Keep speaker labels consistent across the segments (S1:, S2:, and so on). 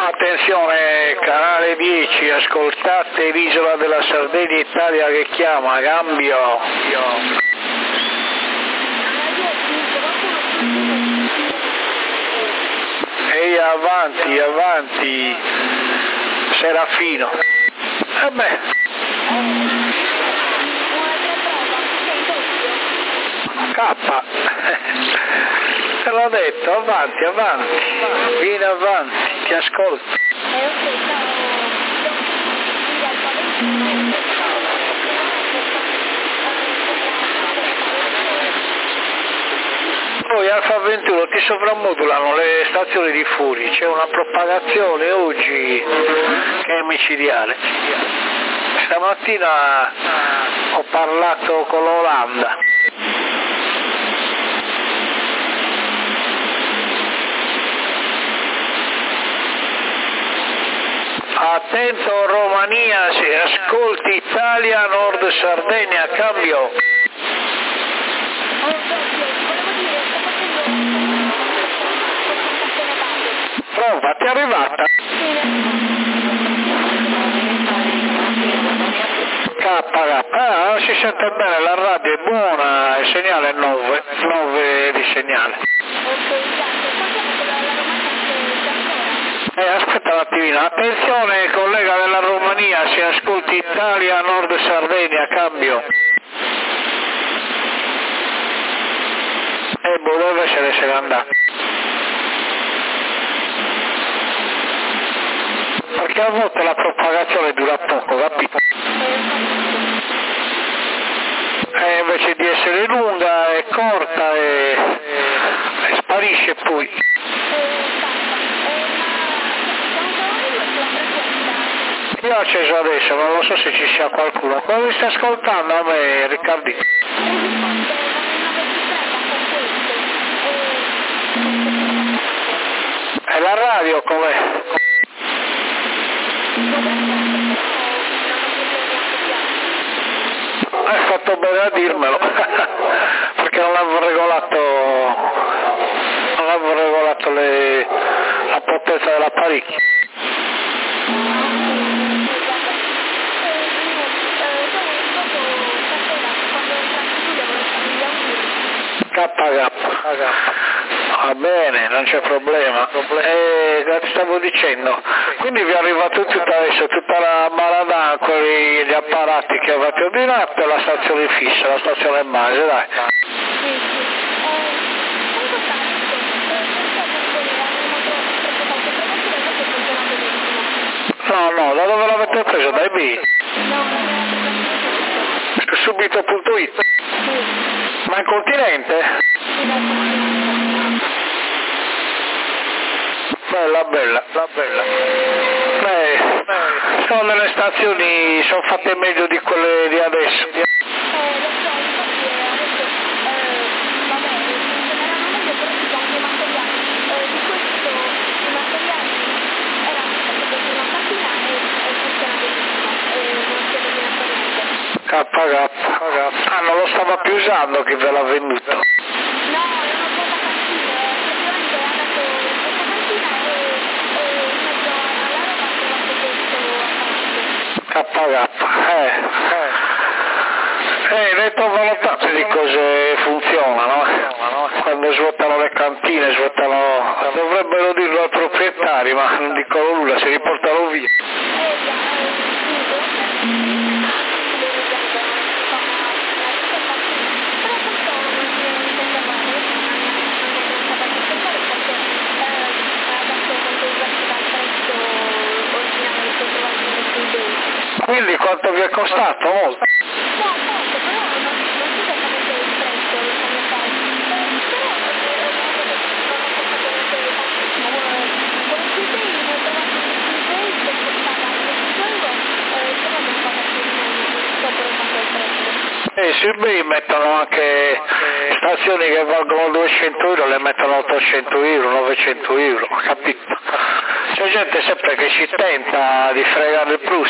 S1: Attenzione, canale 10, ascoltate l'isola della Sardegna Italia che chiama, cambio. Ehi, avanti, avanti, Serafino. Vabbè. K. Te l'ho detto, avanti, avanti, vieni avanti, ti ascolto. Poi Alfa 21 ti soprammodulano le stazioni di Furi, c'è una propagazione oggi che è micidiale. Stamattina ho parlato con l'Olanda. Attento Romania, se ascolti Italia, Nord Sardegna, cambio. Prova, ti è arrivata? K, si sente bene, la radio è buona, il segnale è 9 di segnale. Aspetta un attimino, attenzione collega della Romania, se ascolti Italia, Nord Sardegna, cambio. Dove se ne sei andato? Perché a volte la propagazione dura poco, capito? Invece di essere lunga è corta e sparisce poi. Io ho acceso adesso, non lo so se ci sia qualcuno. Come mi sta ascoltando a me, Riccardino? E la radio com'è? Hai fatto bene a dirmelo, perché non avevo regolato la potenza dell'apparecchio. Va bene, non c'è problema. Che ti stavo dicendo? Quindi vi è arrivato tutto adesso, tutta la Maradà, gli apparati che avete ordinato e la stazione fissa, la stazione base, dai. No, da dove l'avete preso? Dai B? Subito.it? Ma in continente? Bella. Sono delle stazioni, sono fatte meglio di quelle di adesso. Non lo stava più usando chi ve l'ha venduto. Ne trovano tante di cose funzionano, quando svuotano le cantine, dovrebbero dirlo ai proprietari, ma non dicono nulla, si riportano via. Quindi quanto vi è costato? Molto. Su eBay mettono anche stazioni che valgono 200 euro, le mettono 800 euro, 900 euro, capito? C'è gente sempre che ci tenta di fregare il plus.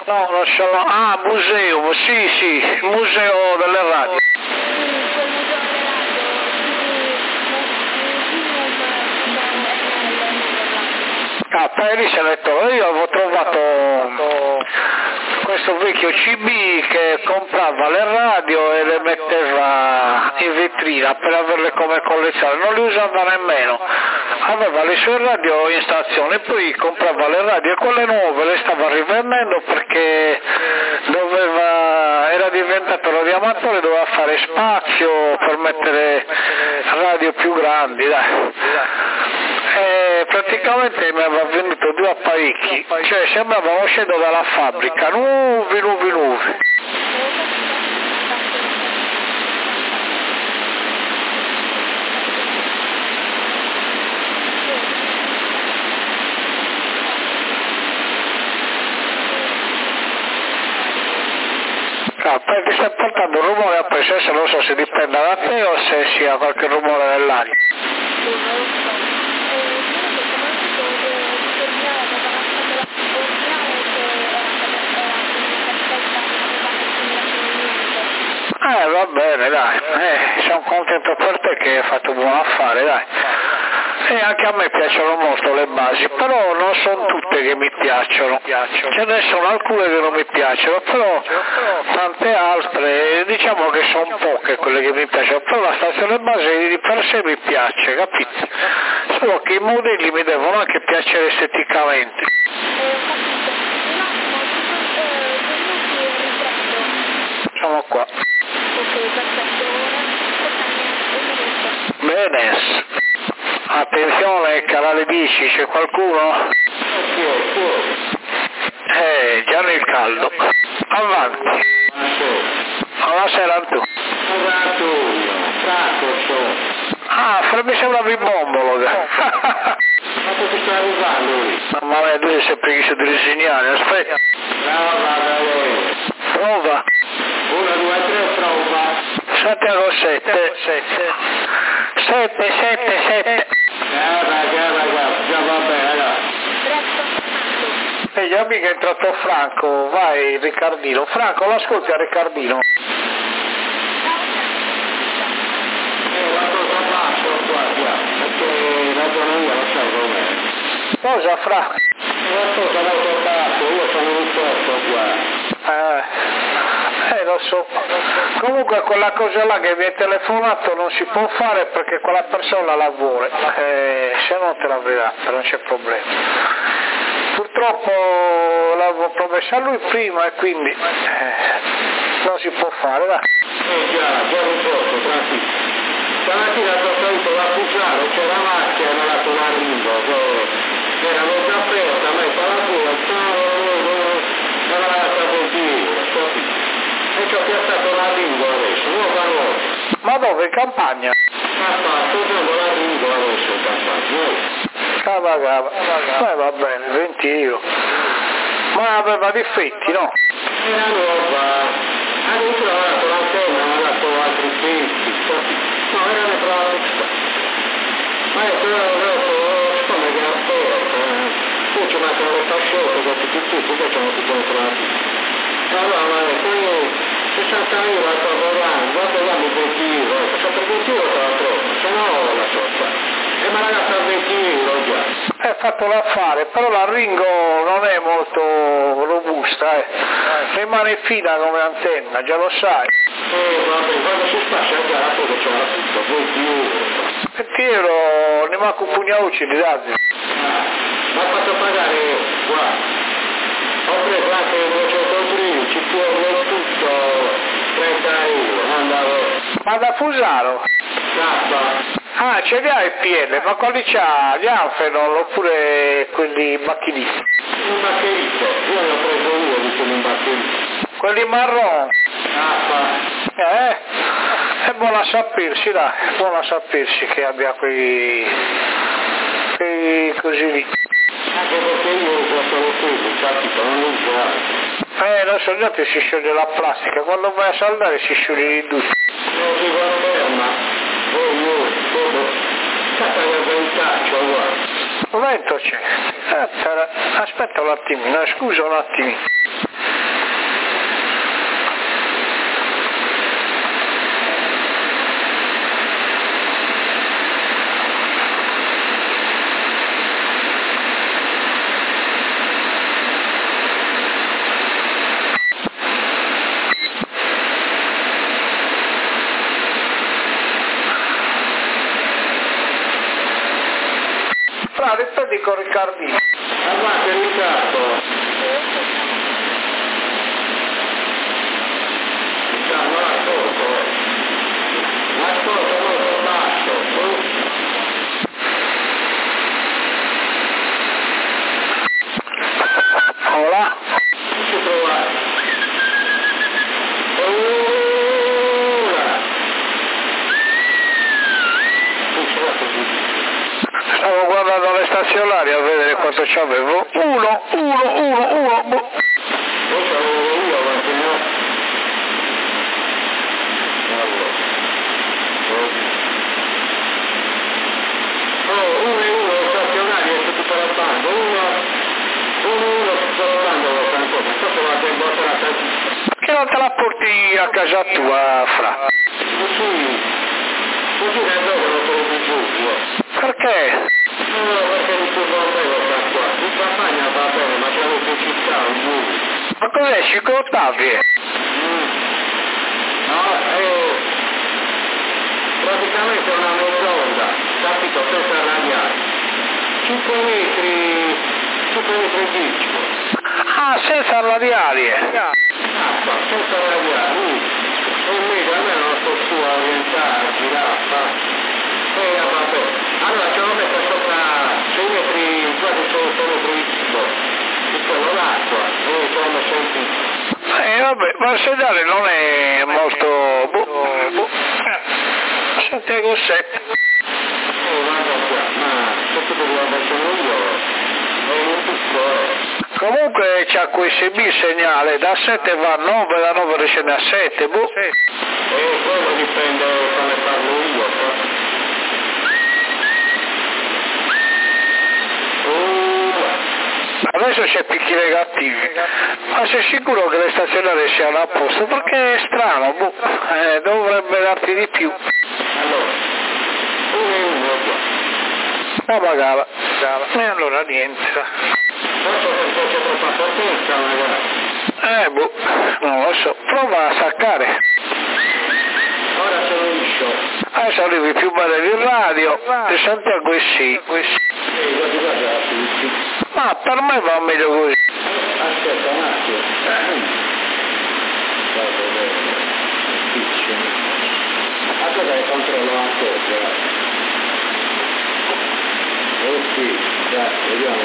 S1: No, non ce l'ho. Ah, museo, sì, museo delle radio. Ah, poi se letto, io avevo trovato questo vecchio CB che comprava le radio e le metteva in vetrina per averle come collezione, non le usava nemmeno, aveva le sue radio in stazione, poi comprava le radio e quelle nuove le stava rivendendo perché era diventato radioamatore, doveva fare spazio per mettere radio più grandi, dai. E praticamente mi aveva venduto 2 apparecchi, cioè sembravano uscendo dalla fabbrica, nuovi. Perché sta portando un rumore a presenza, non so se dipende da te o se sia qualche rumore nell'aria. Va bene, dai, sono contento per te che hai fatto buon affare, dai. E anche a me piacciono molto le basi, però non sono tutte che mi piacciono. Ce ne sono alcune che non mi piacciono, però tante altre, diciamo che sono poche quelle che mi piacciono, però la stazione base di per sé mi piace, capito? Solo che i modelli mi devono anche piacere esteticamente. Sono qua. Bene. Attenzione, canale 10, c'è qualcuno? Già nel caldo. Avanti. Buonasera tu. Ah, mi sembra un bombolo.
S2: Ma cosa sta arrivando?
S1: Ma lei deve sempre che si deve segnare, aspetta. Prova.
S2: 1, 2, 3, prova.
S1: Santiago 7. 7.
S2: Già va bene.
S1: E già mica è entrato Franco, vai Riccardino. Franco, l'ascolti a Riccardino.
S2: La cosa faccio qua, perché ragiono io, lo sai com'è.
S1: Cosa Franco?
S2: La cosa l'ho toccato, io sono un posto qua.
S1: Lo so. Comunque quella cosa là che mi hai telefonato non si può fare perché quella persona lavora, se no te l'avrei data, non c'è problema. Purtroppo l'avevo promessa a lui prima e quindi non si può fare, dai.
S2: Già non posso, tranquillo. Stamattina ho saluto la Puzzaro, c'è la macchina, mi ha dato una ringo, erano già aperta, ma è la non aveva dato più, e ci ho piazzato la lingua adesso, nuova.
S1: Ma dove? In campagna?
S2: Sto usando la lingua adesso in campagna.
S1: Va bene, 20 euro. Ma aveva difetti, no?
S2: Era nuova, adesso ha dato l'antenna, mi ha dato altri pezzi, no, era neutralia. Ma è quello siccome che è aperto, poi ci mettono le fascette, poi ci hanno tutto neutrali. Allora, poi 60 euro la sto volando, dopo là mi 20 euro, sotto 20 euro te la trovo, se no la so fare. E me la gasta a 20 euro già.
S1: È fatto l'affare, però la Ringo non è molto robusta, rimane fina come antenna, già lo sai.
S2: Vabbè, quando si spaccia già la cosa c'è la tutto, 20 euro.
S1: 20 euro, ne manco un pugnaucci di dati.
S2: Ma ho fatto pagare qua. Ho preso anche il 200 ci può tutto 30 euro, andavo.
S1: Ma da Fusaro?
S2: Zappa.
S1: Ah, ce li ha il PL, ma quali c'ha? Gli Alfenol oppure quelli macchinisti?
S2: Un batterito, io ne ho preso uno di quelli in batterito.
S1: Quelli marron?
S2: Zappa.
S1: È buono a sapersi, dai, è buono a sapersi che abbia quei così lì.
S2: Anche perché io uso solo quelli, capito, non uso altri.
S1: Non so, già si scioglie la plastica, quando vai a saldare si scioglie di tutto.
S2: Non si conferma, cazzo che ventaccio, guarda.
S1: Vento c'è. Aspetta un attimino, scusa un attimino. Riccardino.
S2: Avanti Riccardo. Diciamo l'ascolto. L'ascolto molto basso.
S1: Hola.
S2: Ci provare.
S1: Stavo guardando le stazionarie a vedere quanto c'avevo. Uno.
S2: Poi c'avevo io avanti, no? Uno stazionario è tutto la banda, uno tutto la banda lo fa ancora, non so se la tengo a la testa.
S1: Che non te la porti a casa tua, Fra?
S2: Così nel dopo non te lo dico io.
S1: Perché?
S2: No, perché mi turbo un bello sta qua. In campagna va bene, ma c'è anche in città, un buco.
S1: Ma cos'è, 5 ottavi?
S2: No, praticamente una mezz'onda, capito, senza radiare. 5 metri e dieci.
S1: Ah, senza radiali.
S2: Senza radiare. Un metro, almeno non sto su a orientare, a girare, vabbè. Allora ce l'ho messa sopra 6 metri, quasi 6 metri di tipo, di quello l'acqua, e ce l'ho messo in più.
S1: Vabbè, ma il segnale non è molto... Santiago 7.
S2: Guarda qua, ma se tu devi andare io, è un piccolo.
S1: Comunque c'ha QSB il segnale, da 7 va a 9, da 9 riscende a 7, boh.
S2: Quello dipende come parlo io,
S1: Adesso c'è picchi negativi, ma sei sicuro che le stazionarie siano a posto? Perché è strano, boh, dovrebbe darti di più.
S2: Allora, uno qua.
S1: Ma magari, e allora niente.
S2: Forse perché c'è troppa potenza magari.
S1: Boh, non lo so, prova a staccare.
S2: Ora sono liscio.
S1: Adesso arrivi più bene di radio, e Santiago è sì.
S2: Guarda tutti.
S1: Ma per me va meglio così.
S2: Aspetta un attimo. A cosa hai controllato? Sì, dai, vediamo.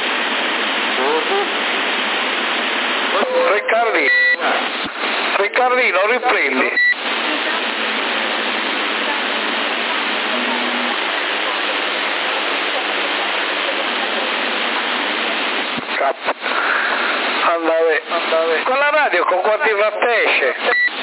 S1: Riccardino, riprendi. Andave. Con la radio con quanti watt esce?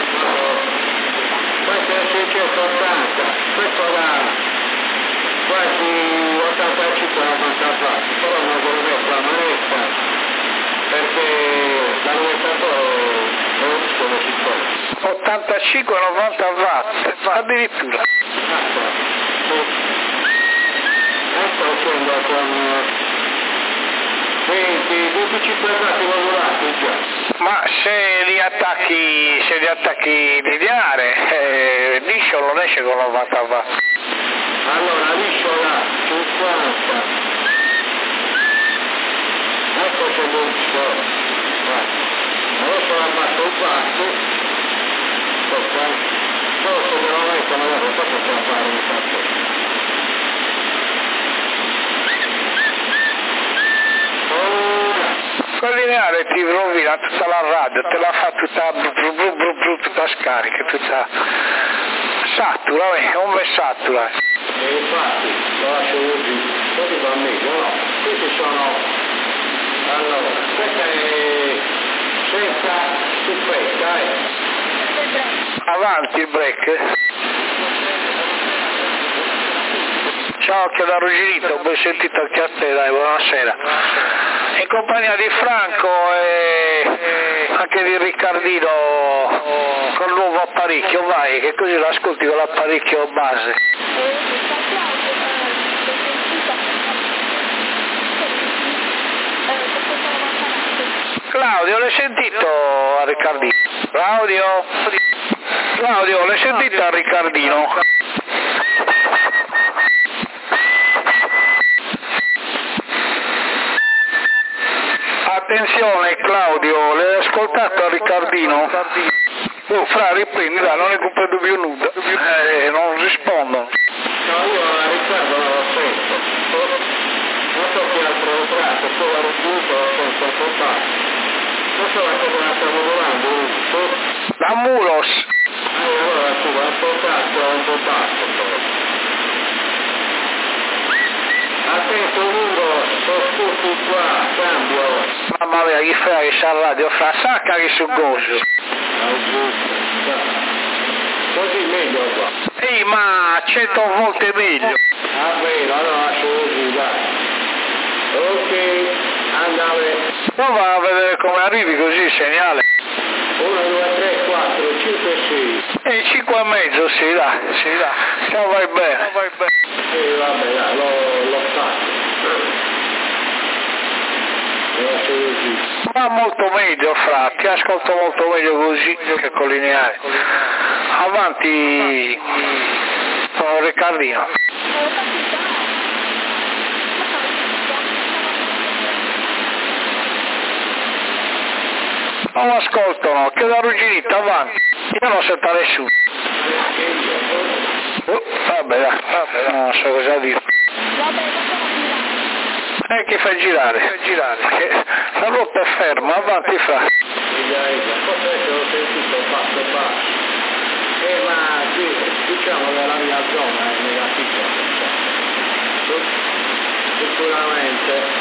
S2: Questo è 680, questo da quasi 85-90 watt, però non avevo messo la manetta perché la 92 non sono sicuro.
S1: 85-90 watt, addirittura.
S2: Sto facendo con 25 watt regolati già.
S1: Ma se li attacchi lineare, liscio non esce con 90 watt.
S2: Allora liscio là, 50. Ecco c'è liscio. Adesso l'abbasso un passo. Forse veramente magari non so che possiamo fare un passo.
S1: Quel lineare ti rovina tutta la radio, te la fa tutta scarica, tutta satura, come satura.
S2: E infatti, lo lascio così, così va meglio, no? Questi sono, allora, questa è senza suppetta,
S1: Avanti il break. Ciao, che da Ruggirito, ben sentito anche a te, dai, buonasera. In compagnia di Franco e anche di Riccardino con il nuovo apparecchio, vai, che così lo ascolti con l'apparecchio base. Claudio, l'hai sentito a Riccardino? Claudio, l'hai sentito a Riccardino? Attenzione Claudio, l'hai ascoltato a Riccardino? Oh, fra riprendi, dai, non ne comprendo più nulla. Non rispondono.
S2: No, io a Riccardo non l'ho sento. Non so chi altro ho tratto, poi l'ho raggiunto, ho sento il contatto. Non so a cosa la stiamo volando.
S1: Da Mulos.
S2: Allora tu hai un contatto. Attento lungo, sono tutti qua, cambio.
S1: Mamma mia, chi fa che c'ha radio? Fra sacca che su gozo.
S2: Così meglio qua.
S1: Ehi, ma 100 volte meglio.
S2: Ah, vero, allora lascio così, dai. Ok, andare.
S1: Prova a vedere come arrivi così, segnale.
S2: 1, 2, 3, 4, 5, 6.
S1: E 5 e mezzo, sì, dai. Ciao, vai bene.
S2: Vabbè, dai, l'ho fatto. Lo lascio così.
S1: Ma molto meglio, fra, ti ascolto molto meglio così che con lineare. Avanti, sono Riccardino. Non lo ascoltano, che da ruginita, avanti. Io non sento nessuno. Vabbè, non so cosa dire. Che fai girare? Perché la rotta è ferma, avanti fra.
S2: Forse l'ho sentito, fatto basso. Ma sì, diciamo che la mia zona è negativa. Sicuramente.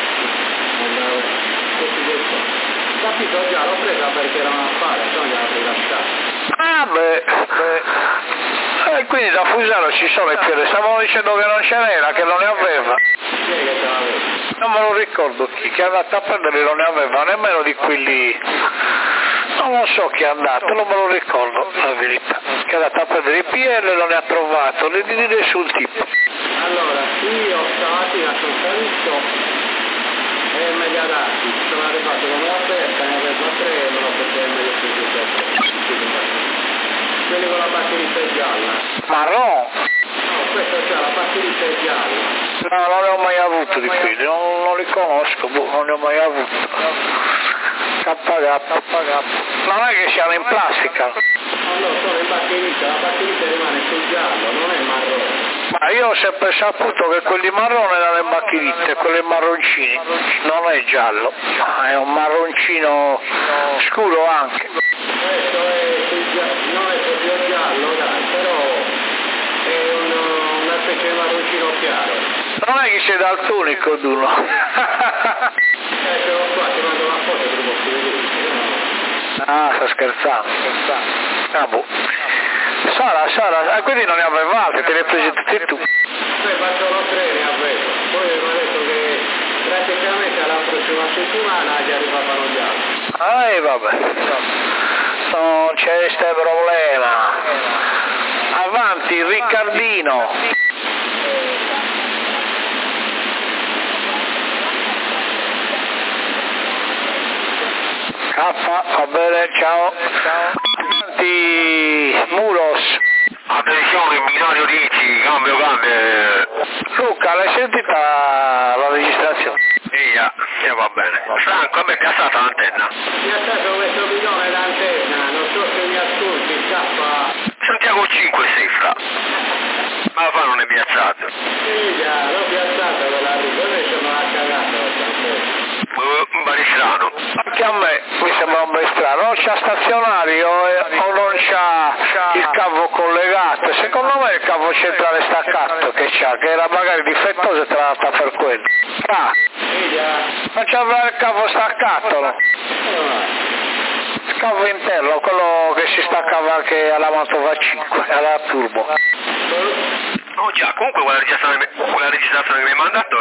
S2: Capito, già l'ho presa perché era una fare, se no gliela rilasciata.
S1: Ah beh. Quindi da Fusaro ci sono le fiere, stavano dicendo che non ce n'era, che non ne aveva.
S2: Chi è che te l'aveva?
S1: Non me lo ricordo chi è andato a prendere, non ne aveva nemmeno di quelli. Non lo so chi è andato, non me lo ricordo la verità. Che è andato a prendere il PL e non ne ha trovato, le dire sul tipo.
S2: Allora, io stamattina sono salito e me li ha dati, sono arrivato con una festa, ne avevo 3 e me lo potevo meglio più. Quelli con la batteria gialla.
S1: Marron?
S2: No, questo c'ha la batteria gialla.
S1: No, non ne ho mai avuto di quelli, non li conosco, non ne ho mai avuto. KK. Non è che siano in plastica.
S2: No, sono in batteria, la batteria rimane sul giallo, non è marrone.
S1: Ma io ho sempre saputo che quelli marrone erano le macchinitte, quelli marroncini, non è giallo, è un marroncino scuro anche.
S2: Questo non è proprio giallo, dai, però è una specie di marroncino chiaro.
S1: Non è che sei daltonico, Duno.
S2: Ce l'ho qua, ti mando una foto per posso vedere.
S1: Ah, sta scherzando. Ah, boh. Sara, quindi non ne avevate, te le hai prese tutte e tu.
S2: Faccio lo 3, ne avevo. Poi mi ha detto che praticamente alla prossima settimana gli arrivavano gli altri.
S1: Vabbè. Non c'è este problema. Avanti, Riccardino. K, va bene, ciao. Avanti, Mulos.
S3: Attenzione, binario 10, cambio.
S1: Luca, l'hai sentita la registrazione?
S3: Iya, va bene. Franco, a me è piazzata l'antenna.
S2: Mi ha stato questo bidone l'antenna, non so se mi ascolti, scappa.
S3: Santiago 5 sei fra. Ma fa non è piazzato.
S2: Sì, già, l'ho piazzata quella lì, invece me l'ha cagata l'antenna.
S3: Un bel strano.
S1: Anche a me mi sembra un bel strano, non c'ha stazionario o non c'ha il cavo collegato, secondo me il cavo centrale staccato che c'ha, che era magari difettoso e te l'ha data per quello.
S2: Sì, già.
S1: Non c'avrà il cavo staccato, no? Il cavo interno, quello che si staccava anche alla Mantova 5, alla Turbo.
S3: Oh già, comunque quella registrazione che mi hai mandato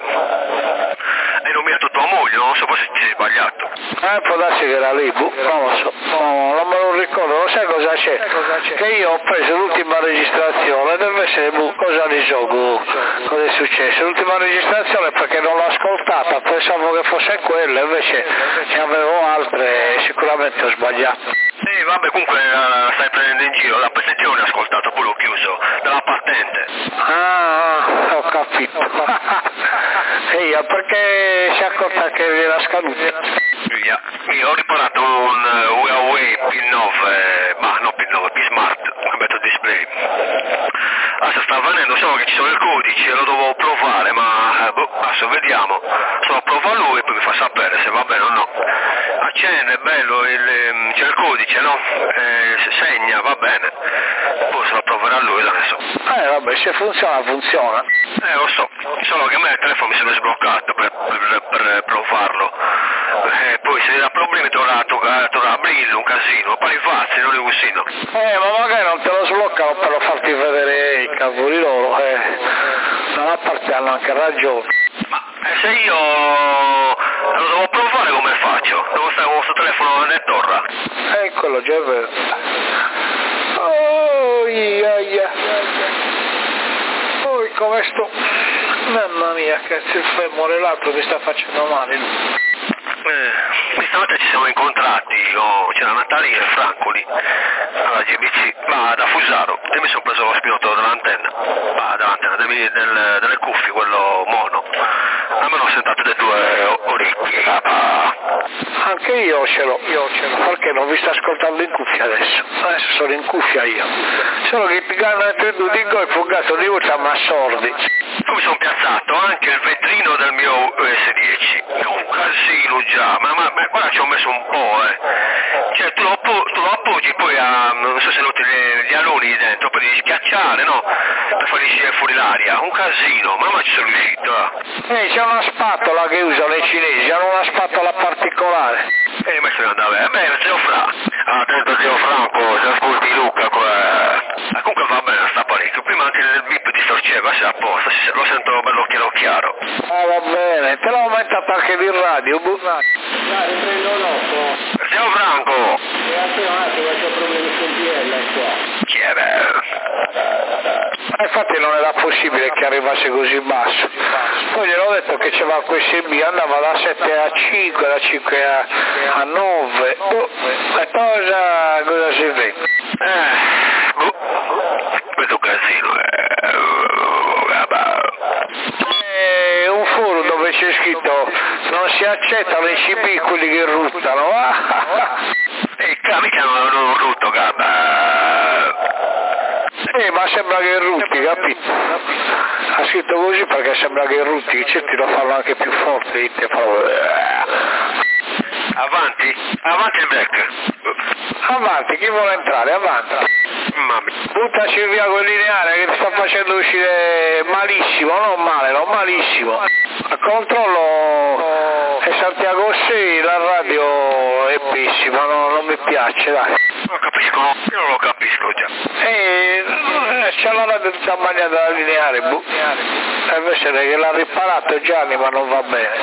S3: è nominato tua moglie, non so forse ti sei sbagliato.
S1: Può darsi che era lì, non lo so, non me lo ricordo, non sai cosa c'è? Che io ho preso l'ultima registrazione, deve essere cosa di gioco, cosa è successo? L'ultima registrazione perché non l'ho ascoltata, pensavo che fosse quella, invece ne avevo altre e sicuramente ho sbagliato.
S3: Vabbè, comunque la stai prendendo in giro, la prestazione ho ascoltato, poi l'ho chiuso, dalla patente.
S1: Ah, ho capito. Ehi, perché si è accorta che era scaduta?
S3: Io ho riparato un Huawei P9, ma no P9, P-Smart, cambiato il display. Adesso sta avvenendo, solo che ci sono i codici e lo devo provare, ma adesso vediamo. Solo prova lui e poi mi fa sapere se va bene o no. Accende, è bello, c'è il codice, no? Se segna, va bene. Poi se lo proverà lui adesso.
S1: Vabbè, se funziona, funziona.
S3: Lo so, solo che a me il telefono mi si è sbloccato per provarlo. Poi se dà problemi dovrà aprirlo un casino, poi fazzi, non è così.
S1: Ma magari non te lo sbloccano per farti vedere i cavoli loro, da una parte hanno anche ragione.
S3: Ma se io lo devo provare come faccio? Devo stare con questo telefono nel torra?
S1: Quello già è vero. Oh, come sto... Mamma mia, cazzo, il femore l'altro mi sta facendo male.
S3: Questanotte ci siamo incontrati, c'era Natalina e Francoli alla GBC, ma da Fusaro, e mi sono preso lo spinotto dell'antenna, delle cuffie, quello mono, a me l'ho sentato delle due orecchie.
S1: Anche io ce l'ho, perché non vi sto ascoltando in cuffia adesso sono in cuffia io, solo che il ganno dico il fugato di voce ma sordi.
S3: Poi mi sono piazzato anche il vetrino del mio S10, è un casino già, ma guarda ci ho messo un po', cioè tu lo appoggi poi non so se noti gli aloni dentro, poi devi schiacciare, no? Per fargli uscire fuori l'aria, un casino, ma ci sono riuscito.
S1: C'è una spatola che usano i cinesi, hanno una spatola particolare.
S3: Ma se ne andava, bene, zio Fra. Attento zio Franco, se ascolti Luca, comunque va bene, sta parecchio, prima anche il bip distorceva, se a posto, lo sento bello chiaro.
S1: Va bene, te l'ho aumentato anche di radio,
S2: Dai, prendo l'occo.
S3: Zio Franco!
S2: E appena un attimo c'ho problemi con PL qua.
S3: Chi è vero?
S1: Infatti non era possibile che arrivasse così basso. Poi gliel'ho detto che c'era USB, andava da 7 a 5, da 5 a 9. E cosa si vede?
S3: Questo casino
S1: Un foro dove c'è scritto non si accettano i CB quelli che ruttano.
S3: Mica non rutto,
S1: Ma sembra che rutti, capito? Ha scritto così perché sembra che rutti, che certi lo fanno anche più forte,
S3: Avanti il black.
S1: Avanti, chi vuole entrare? Avanti.
S3: Mamma.
S1: Buttaci via quel lineare che ti sta facendo uscire malissimo, non male, no, malissimo. A controllo è Santiago 6, la radio è pessima, non mi piace, dai.
S3: Non capisco, io non lo capisco già.
S1: C'è la radio tutta bagnata da lineare, invece che l'ha riparato Gianni, ma non va bene.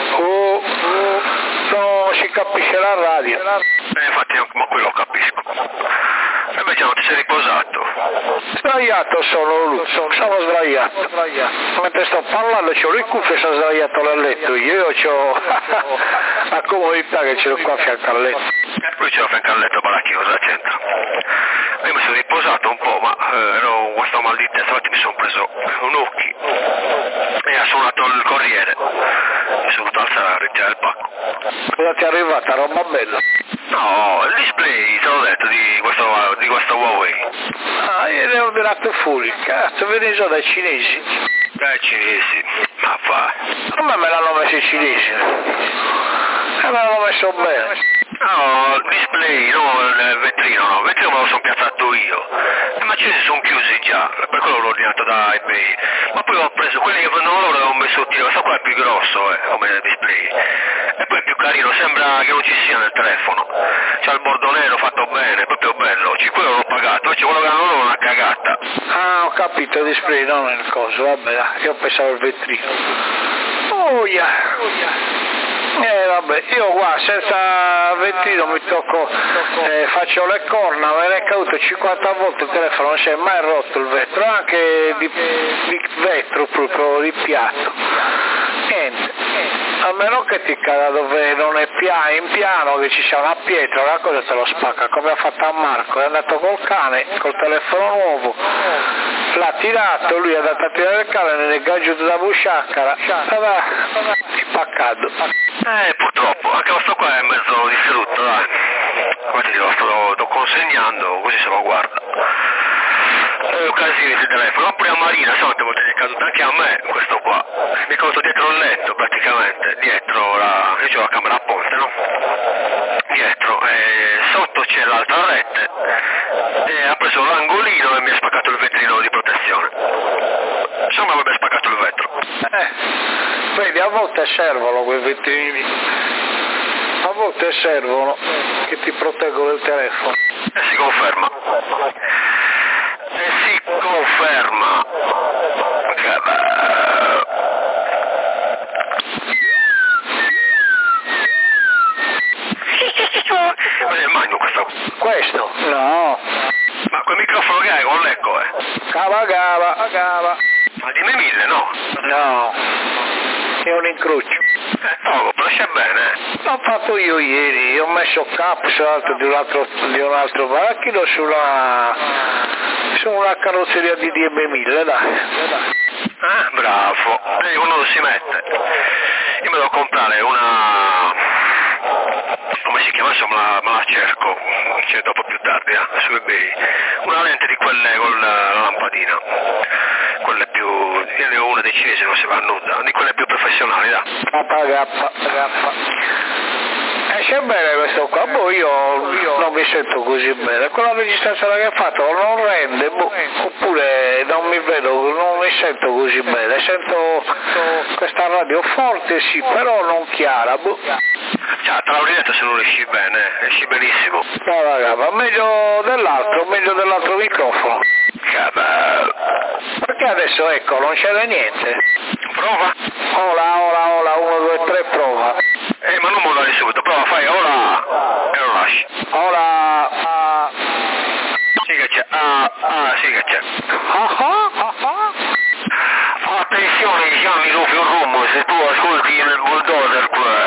S1: Non si capisce la radio.
S3: Infatti ma quello lo capisco. E invece non ti sei riposato.
S1: Sdraiato sono sdraiato. Mentre sto parlando c'ho le cuffie, sono sdraiato nel letto. Io c'ho la comodità che ce l'ho qua a fianco al letto.
S3: Lui ce l'ho a fianco al letto, Baracchi, cosa c'entra? Io mi sono riposato un po', ma ero questo mal di testa, infatti mi sono preso un occhi e ha suonato il corriere. Mi sono dovuto alzare a ritirare il pacco.
S1: Cosa ti è arrivata? Roba bella?
S3: No, il display, te l'ho detto, di questo Huawei.
S1: Io ne ho ordinato fuori, cazzo, ve ne so dai cinesi.
S3: Dai cinesi, ma fa.
S1: A me l'hanno messo i cinesi. Me l'hanno messo bene.
S3: No, il display, no, il vetrino me lo sono piazzato io. Ma ce ne sono chiusi già, per quello l'ho ordinato da eBay. Ma poi ho preso quelli che vendono loro e ho messo tiro, questo qua è più grosso, come display. E poi è più carino, sembra che non ci sia nel telefono. C'ha il bordo nero fatto bene, proprio bello. 5 euro l'ho pagato, invece quello che hanno loro è una cagata.
S1: Ho capito, il display, non il coso, vabbè, io pensavo il vetrino. Vabbè, io qua senza vetrino mi tocco, faccio le corna, me ne è caduto 50 volte il telefono, non si è mai rotto il vetro, anche di vetro proprio di piatto. Niente, a meno che ti cada dove non è in piano, che ci sia una pietra, una cosa te lo spacca, come ha fatto a Marco, è andato col cane, col telefono nuovo, l'ha tirato, lui è andato a tirare il cane, nel gaggio da busciaccara, spaccato.
S3: Purtroppo, anche questo qua è mezzo distrutto, dai. Come ti dico, lo sto consegnando, così se lo guarda. Casini sul telefono, oppure a Marina, solamente volte è caduto anche a me questo qua. Mi è caduto dietro il letto praticamente, dietro io c'ho la camera a ponte, no? Dietro, sotto c'è l'altra rete, e ha preso l'angolino e mi ha spaccato il vetrino di protezione. Insomma avrebbe spaccato il vetro.
S1: Vedi, a volte servono quei vetrini, a volte servono che ti proteggono il telefono.
S3: E si conferma. Che bello. Cos'è il magno questo?
S1: Questo? No.
S3: Ma quel microfono che hai con l'eco,
S1: Cava.
S3: Ma di me 1000, no?
S1: No. È un incrocio.
S3: Poco, però c'è bene.
S1: L'ho fatto io ieri, ho messo capsule di un altro macchino su una carrozzeria di DM1000, dai.
S3: Bravo. Uno lo si mette. Io me devo comprare una... come si chiama? Insomma, me la cerco, cioè dopo più tardi, su eBay. Una lente di quelle con la lampadina. Quelle più... io ne ho una dei cinesi, non si va a nuda, di quelle più professionali, da.
S1: C'è bene questo qua, io non mi sento così bene, quella registrazione che ha fatto non rende, oppure non mi vedo, non mi sento così bene, sento questa radio forte sì, però non chiara,
S3: Cioè, tra l'oriente se non esci bene, esci benissimo.
S1: Ma meglio dell'altro microfono.
S3: Che bello.
S1: Perché adesso ecco, non c'era niente.
S3: Prova.
S1: Ola, 1, 2, 3, prova.
S3: Ma non mollare subito, prova, fai ola e lo lasci.
S1: Ola.
S3: Sì che c'è, sì che c'è. Attenzione Gianni Rummo, se tu ascolti il bulldozer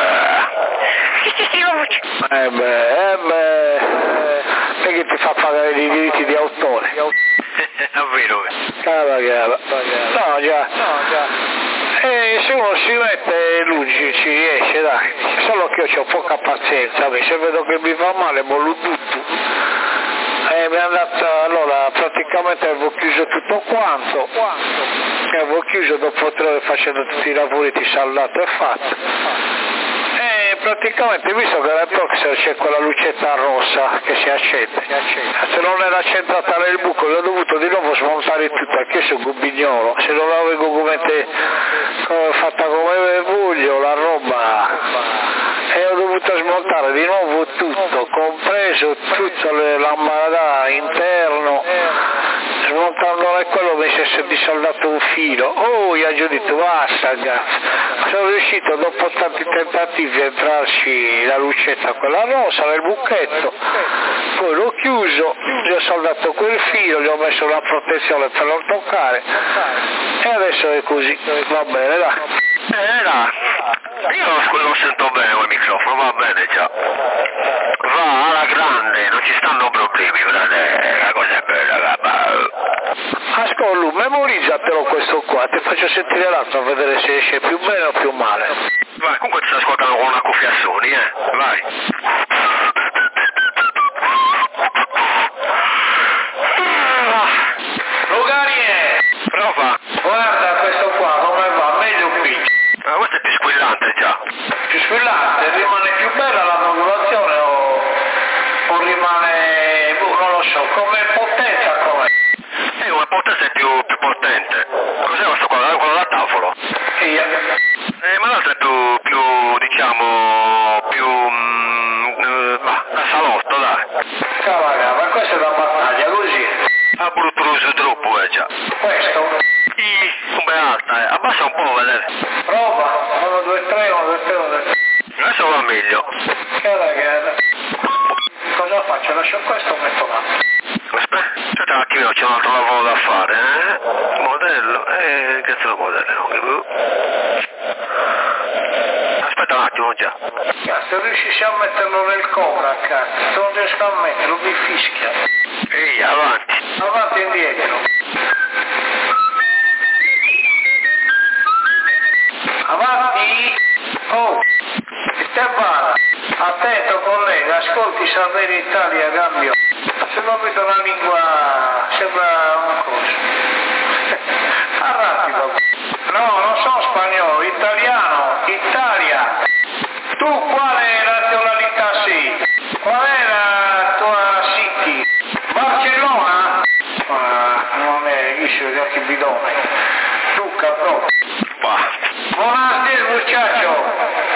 S1: e che ti fa pagare i diritti di autore.
S3: Davvero?
S1: No, già. Se uno si mette lungi ci riesce, dai. Solo che io ho poca pazienza, se vedo che mi fa male mollo tutto. Mi è andata, allora praticamente avevo chiuso tutto quanto, avevo chiuso dopo 3 ore facendo tutti i lavori di saldato e fatto, e praticamente visto che nel Proxer c'è quella lucetta rossa che si accende, se non era centrata nel buco l'ho dovuto di nuovo smontare tutto, anche io sono gubignolo, se non l'avevo fatta come voglio la roba, e ho dovuto smontare di nuovo tutto, compreso tutto l'ambaradan interno, smontandolo quello mi si è disaldato un filo, gli ho detto basta ragazzi, sono riuscito dopo tanti tentativi a entrarci la lucetta quella rosa nel buchetto, poi l'ho chiuso, gli ho saldato quel filo, gli ho messo la protezione per non toccare e adesso è così, va bene dai.
S3: Io non sento bene quel microfono, va bene già. Va alla grande, non ci stanno problemi, frate, la cosa è bella,
S1: Ascolta, memorizzatelo questo qua, ti faccio sentire l'altro a vedere se esce più bene o più male.
S3: Vai, comunque ti sto ascoltando con una cuffia Sony, vai.
S1: Luganie!
S3: Prova.
S1: Guarda questo qua, come va, meglio qui.
S3: Questo è più squillante già.
S1: Più squillante, rimane più bella la modulazione o rimane, non lo so, come potenza com'è?
S3: Come potenza è più potente. Cos'è questo qua? Quello da tavolo?
S1: Sì.
S3: Ma l'altro è più diciamo, da salotto, dai.
S1: Cavolo, ma questo è da battaglia, così.
S3: A brutto troppo, già.
S1: Questo?
S3: Sì, come alta, abbassa un po', vedere.
S1: Prova, 1, 2, 3, 1, 2, 3, 1, 2, 3.
S3: Adesso va meglio.
S1: Che ragazzi. Cosa faccio? Lascio questo o metto l'altro?
S3: Aspetta un attimo, c'è un altro lavoro da fare, Modello, cazzo di modello, Aspetta un attimo già.
S1: Se riuscissi a metterlo nel Cobra, cazzo, se non riesco a metterlo mi fischia.
S3: Ehi, avanti.
S1: Avanti e indietro. Avanti. Oh, Stefano, attento collega, ascolti Sapere Italia, cambio. Se non vedo la lingua, sembra una cosa. Rapido. No, non so spagnolo, italiano, Italia. Tu quale nazionalità sei? Qual è la tua city? Barcellona? Non è, io sono anche bidone. Tu capo. Buenas días, muchacho.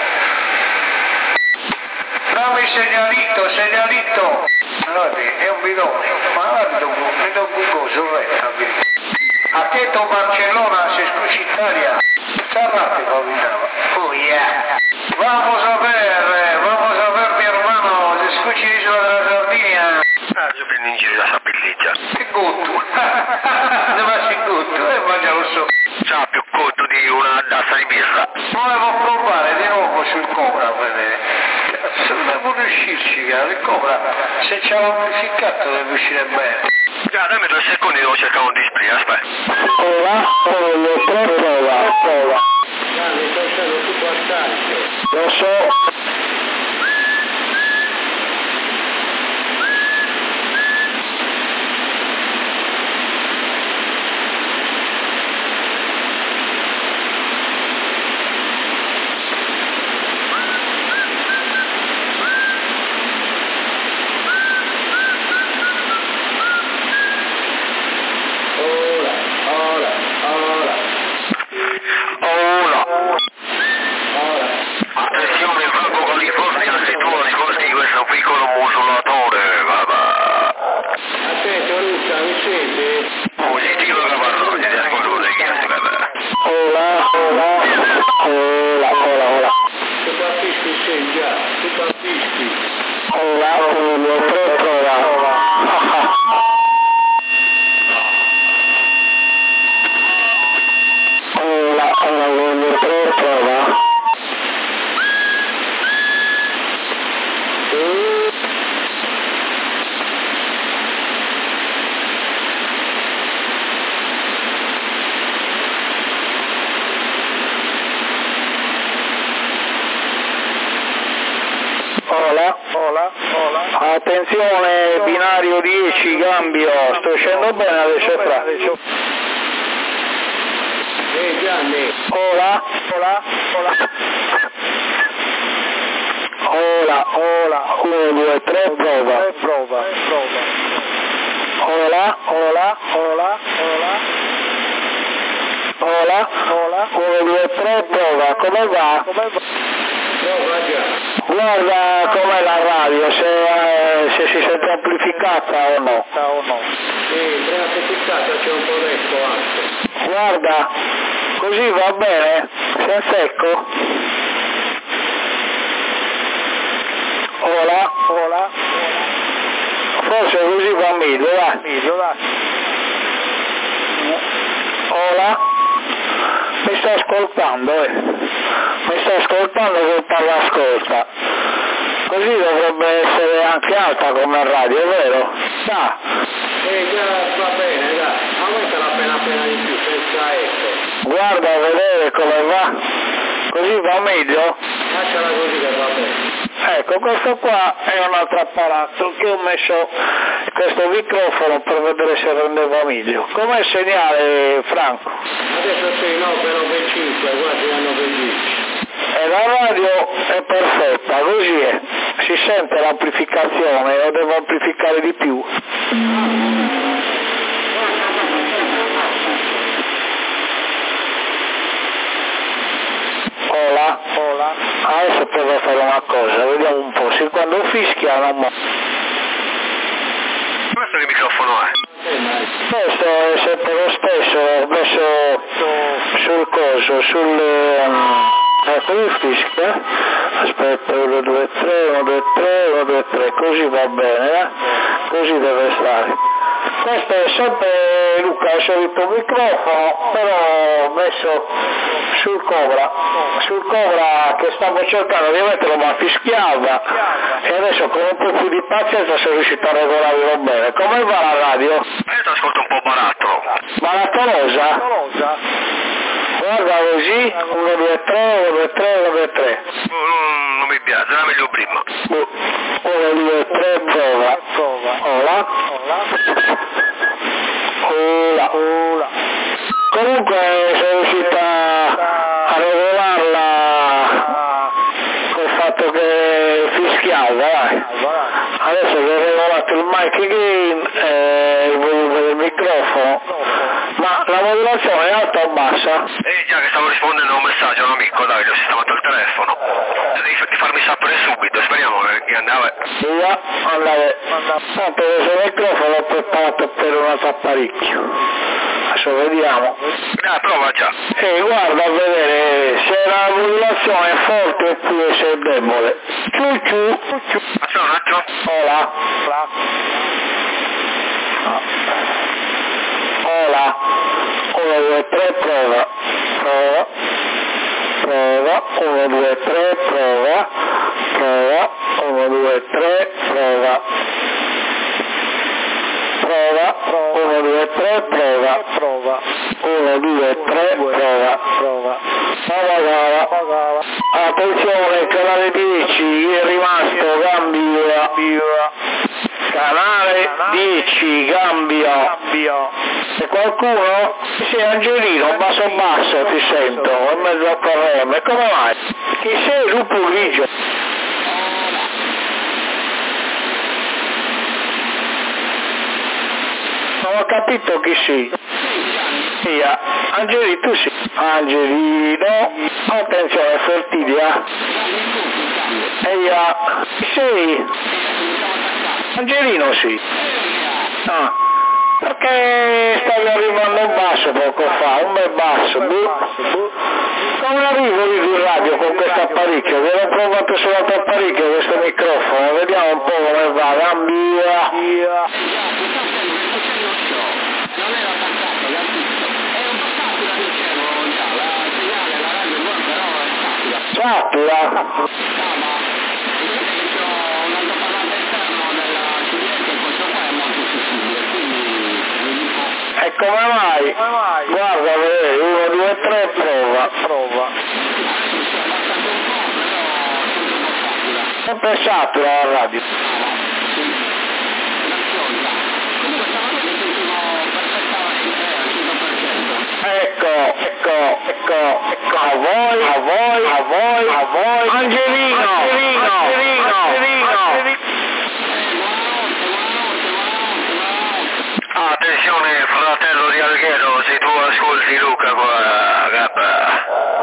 S1: Dame segnalito. Guardi, è un bidone. Ma guarda, mi do un coso, Attento Barcellona, se escucha Italia. Está rápido, oh yeah. Vamos a ver, mi hermano, se escucha Isola della Sardegna.
S3: Io prendo in giro la sapelletta.
S1: Che gutto. Dove si gutto? Mangia lo so.
S3: C'ha più cotto di una tazza di birra.
S1: Volevo provare di nuovo sul Cobra, vedere. Se devo riuscirci, il Cobra, se c'è l'amplificato deve uscire bene.
S3: Già, dammi 2 secondi, devo cercare un display, aspetta.
S1: Ora, prova.
S2: Mi sto uscendo tutto a taglio.
S1: Lo so.
S3: Attenzione Franco California, se tu ascolti questo piccolo modulatore,
S2: Attento Luca, mi senti?
S3: positivo che parlo, ti ascolto dei chiesti,
S1: Hola.
S2: Tu capisci sei già, tu capisci.
S1: Hola, 1, 2, 3, prova. Hola, 1, 2, 3, prova. Hola. Attenzione, binario 10, cambio. Sto scendendo bene adesso fra.
S2: Gianni.
S1: Hola. Hola. 1, 2, 3, prova. Hola. 1, 2, 3, prova. Come va?
S2: Prova già.
S1: Guarda com'è la radio, se si sente amplificata o no.
S2: Sì, preamplificata c'è un po' d'eco anche.
S1: Guarda, così va bene? Senza eco? Hola. Forse così va meglio, va. Hola. Mi sta ascoltando, Mi sta ascoltando che parla ascolta. Così dovrebbe essere anche alta come radio, vero?
S2: Già, va bene, dai. Aumentala appena di più, senza eco.
S1: Guarda a vedere come va. Così va meglio?
S2: Lasciala così che va bene.
S1: Ecco, questo qua è un altro apparato che ho messo questo microfono per vedere se rendeva meglio. Com'è il segnale, Franco?
S2: Adesso sei 995, guardi hanno 10.
S1: E la radio è perfetta, così è. Si sente l'amplificazione o devo amplificare di più? Hola. Adesso provo a fare una cosa, vediamo un po', se quando fischia non...
S3: Questo che microfono è?
S1: Questo è sempre lo stesso, ho messo sul coso, ecco il fischia, aspetta, 1, 2, 3, così va bene, così deve stare. Questo è sempre, Luca, il solito microfono, però ho messo sul Cobra che stavo cercando di metterlo ma fischiava e adesso con un po' più di pazienza sono riuscito a regolarlo bene. Come va la radio?
S3: Io ti ascolto un po' barattolo.
S1: Barattolosa? guarda così, 1, 2, 3, 1, 2, 3, 1, 2, 3.
S3: Non mi piace, era meglio prima.
S1: 1, 2, 3, prova. Ola. Comunque sono riuscita a regolarla col fatto che fischiava, dai. Adesso che ho regolato il mic gain e il volume del microfono, ma la modulazione è alta o bassa?
S3: Già che stavo rispondendo a un messaggio a un amico, dai, gli ho sistemato il telefono. Di farmi sapere subito, speriamo che andava.
S1: Via, andare. Tanto questo microfono l'ho preparato per un altro apparecchio. Adesso vediamo.
S3: Prova già.
S1: Guarda a vedere se la modulazione è forte oppure se è debole. Ciu.
S3: Aspetta un attimo.
S1: Ola. 1, 2, 3, prova. 1, 2, 3, prova. 1, 2, 3, prova. 1, 2, 3, prova. 1, 2, 3, prova. Attenzione, canale 10 è rimasto Gambia. Canale 10 Gambia. E qualcuno? Sì, Angelino, basso ti sento, in mezzo a Correme. Come mai? Chi sei, lupo grigio? Non ho capito chi sei. Via. Angelino, tu sei. Angelino, attenzione, Fertilia. Via. Chi sei? Angelino sì. Perché stavi arrivando basso poco fa, un bel basso. Come arrivo lì in radio con questo apparecchio? Ve l'ho provato sull'altro apparecchio, questo microfono, vediamo un po' come va. Cambia. Satura. E come mai? Guarda, 1, 2, 3, prova. Sempre satura la radio. Ecco, a voi. Angelino.
S3: Attenzione fratello di Alghero, se tu ascolti Luca qua, cappa.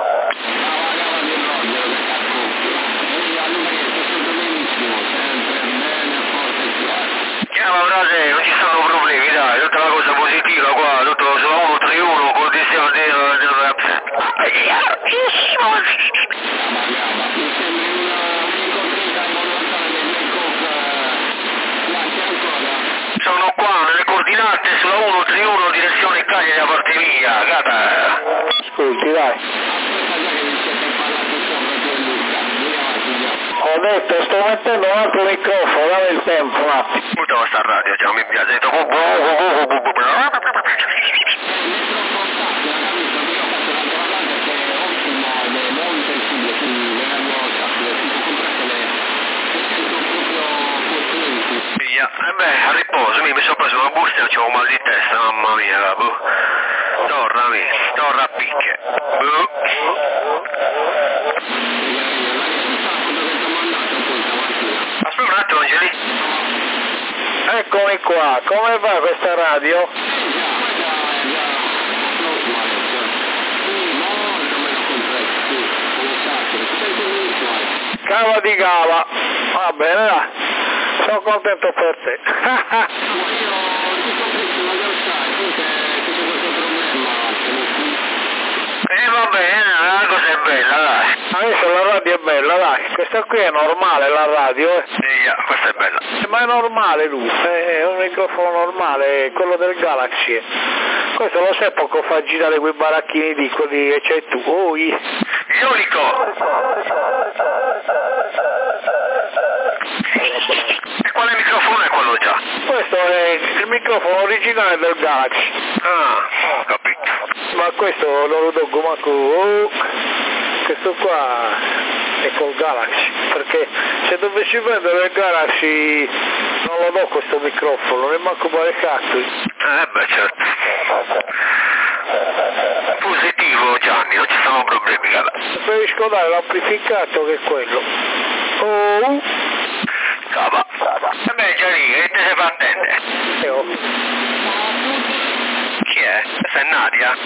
S3: Chiama frate, non ci sono problemi, dai, tutta la cosa positiva qua, tutto sulla 131, condizione di... Sono qua nelle coordinate sulla 131 direzione Cagliari da parte mia, gata.
S1: Ascolti, dai. Ho detto, sto mettendo un altro microfono, dammi il tempo un attimo.
S3: Butta sta radio, già mi piace. A riposo, mi sono preso una busta e c'avevo mal di testa, mamma mia, torna a picche. Aspetta un attimo, Angeli.
S1: Eccomi qua, come va questa radio? Cava di cava, va bene, dai. Sono contento per te.
S3: Va bene, la cosa è bella, dai.
S1: Adesso la radio è bella, dai. Questa qui è normale, la radio,
S3: Sì, questa è bella.
S1: Ma è normale lui, è un microfono normale, quello del Galaxy. Questo lo sai, poco fa girare quei baracchini di quelli che c'hai tu.
S3: Ionico! E quale microfono è quello già?
S1: Questo è il microfono originale del Galaxy.
S3: Ho capito.
S1: Ma questo non lo do manco, questo qua è col Galaxy, perché se dovessi vendere il Galaxy non lo do questo microfono, ne manco cazzo.
S3: Beh, certo. Positivo Gianni, non ci sono problemi, cara.
S1: Preferisco dare l'amplificato che quello. Oh!
S3: Cava. Vabbè Gianni, che te sei attendere? Chi è? Questa è Nadia?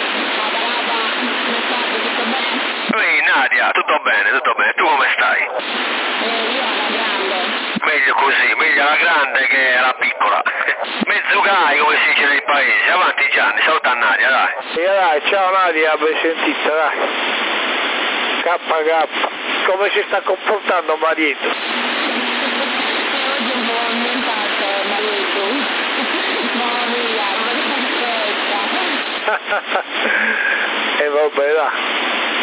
S3: Ehi Nadia, tutto bene, tu come stai?
S4: Io alla grande.
S3: Meglio così, meglio alla grande che alla piccola. Mezzugai come si dice nei paesi. Avanti Gianni, saluta Nadia, dai.
S1: E dai, ciao Nadia, ben sentita, dai. KK. Come si sta comportando marito?
S4: Oggi un po' aumentato, marito. Mamma mia, ma che festa.
S1: E vabbè, dai.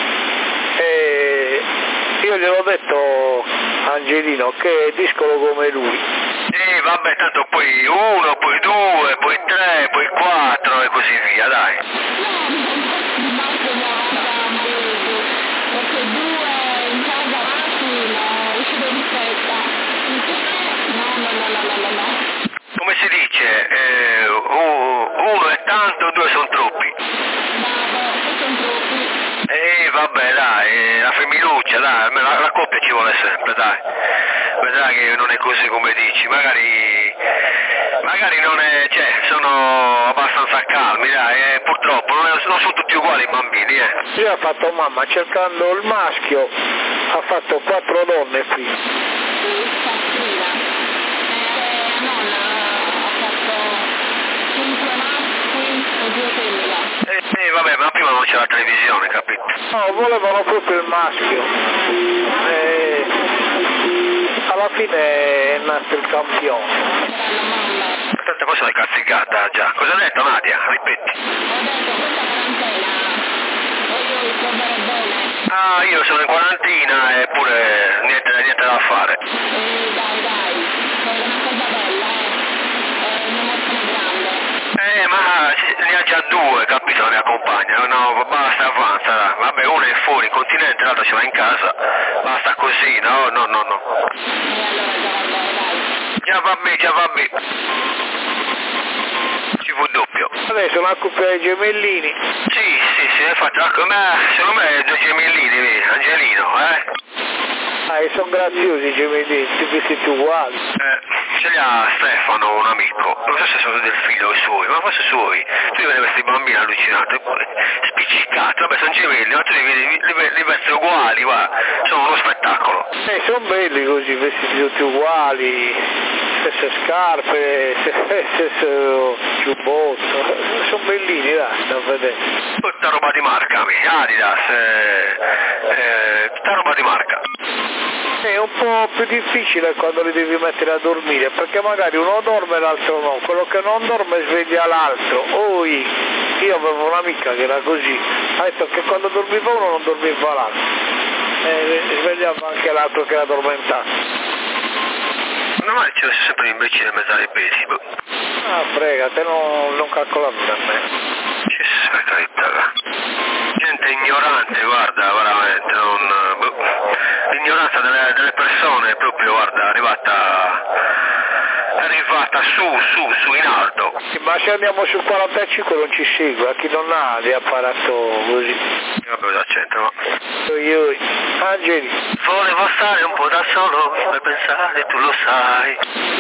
S1: Io gliel'ho detto a Angelino che è discolo come lui.
S3: Vabbè, tanto poi 1, poi 2, poi 3, poi 4 e così via, dai.
S4: Basta marito, perché 2 in casa macchina, uscite di fretta. No.
S3: Come si dice, 1 è tanto, 2 sono troppi.
S4: Bravo, sono troppi.
S3: Vabbè dai, la femminuccia, dai, la coppia ci vuole sempre, dai. Vedrai che non è così come dici, magari non è, cioè, sono abbastanza calmi, dai, purtroppo non sono tutti uguali i bambini,
S1: Io ho fatto mamma, cercando il maschio, ha fatto 4 donne qui.
S4: Stamattina, nonna ha fatto 5 maschi e 2 femmine.
S3: Vabbè, ma prima non c'era la televisione, capito?
S1: No, volevano proprio il maschio. Alla fine è nato il campione.
S3: Tante cose l'hai cazzicata già. Cosa hai detto Nadia? Ripeti.
S4: Ho detto questa quarantena, voglio ricordare bene.
S3: Ah, io sono in quarantina eppure niente da fare.
S4: Dai, fai una cosa bella, un'emozione grande.
S3: Ma ne ha già 2, capito, la mia compagna. No, basta, avanza, dai. Vabbè, uno è fuori in continente, l'altro ce l'ha in casa. Basta così, no.
S4: E allora
S3: Già vabbè. Ci fu doppio.
S1: Adesso una coppia di gemellini.
S3: Sì, infatti, secondo me 2 gemellini, Angelino,
S1: Sono graziosi i gemellini, tutti siete uguali.
S3: Ce li ha Stefano, un amico, non so se sono del figlio suoi, ma forse suoi. Tu vedi questi bambini allucinati, spiccicati, vabbè sono gemelli, ma tu li vesti uguali, guarda, sono uno spettacolo.
S1: Sono belli così, vestiti tutti uguali, stesse scarpe, stesso giubbotto, sono bellini, dai, da vedere.
S3: Tutta roba di marca, Adidas, tutta roba di marca.
S1: È un po' più difficile quando li devi mettere a dormire, perché magari uno dorme e l'altro no, quello che non dorme sveglia l'altro. Io avevo un'amica che era così, ha detto che quando dormiva uno non dormiva l'altro, svegliava anche l'altro che era addormentato.
S3: Non mai c'era sempre un imbecille in mezzo ai pesi.
S1: Ah, frega, te non calcolavo per me.
S3: Per carità. Gente ignorante, guarda, veramente, l'ignoranza delle persone è proprio, guarda, arrivata su in alto.
S1: Ma se andiamo sul 45 non ci segue, a chi non ha di apparato così.
S3: Vabbè, cosa c'entra?
S1: Angeli.
S3: Volevo stare un po' da solo per pensare, tu lo sai.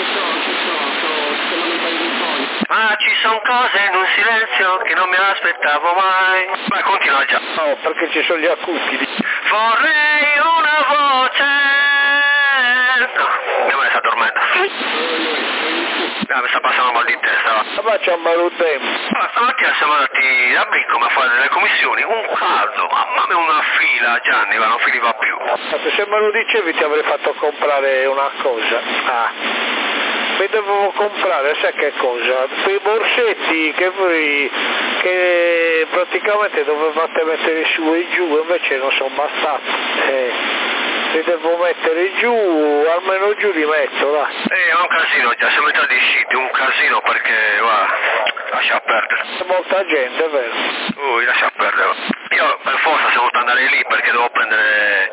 S3: Ma ci sono cose in un silenzio che non mi aspettavo mai. Vai, continua già.
S1: No, perché ci sono gli acutili.
S3: Vorrei una voce. No, mia madre sta dormendo. Mi sta passando mal di testa, va.
S1: Ma c'è un bello tempo.
S3: Stamattina siamo andati a Bricco a fare delle commissioni, un caldo, mamma mia, una fila, Gianni, ma non finiva più.
S1: Se me lo dicevi ti avrei fatto comprare una cosa. Mi dovevo comprare, sai che cosa? Quei borsetti che praticamente dovevate mettere su e giù, invece non sono bastati. Li devo mettere giù, almeno giù li metto, là.
S3: È un casino già, siamo entrati usciti, un casino perché, guarda, lascia perdere.
S1: C'è molta gente, è vero.
S3: Lascia perdere. Io per forza sono voluto andare lì perché devo prendere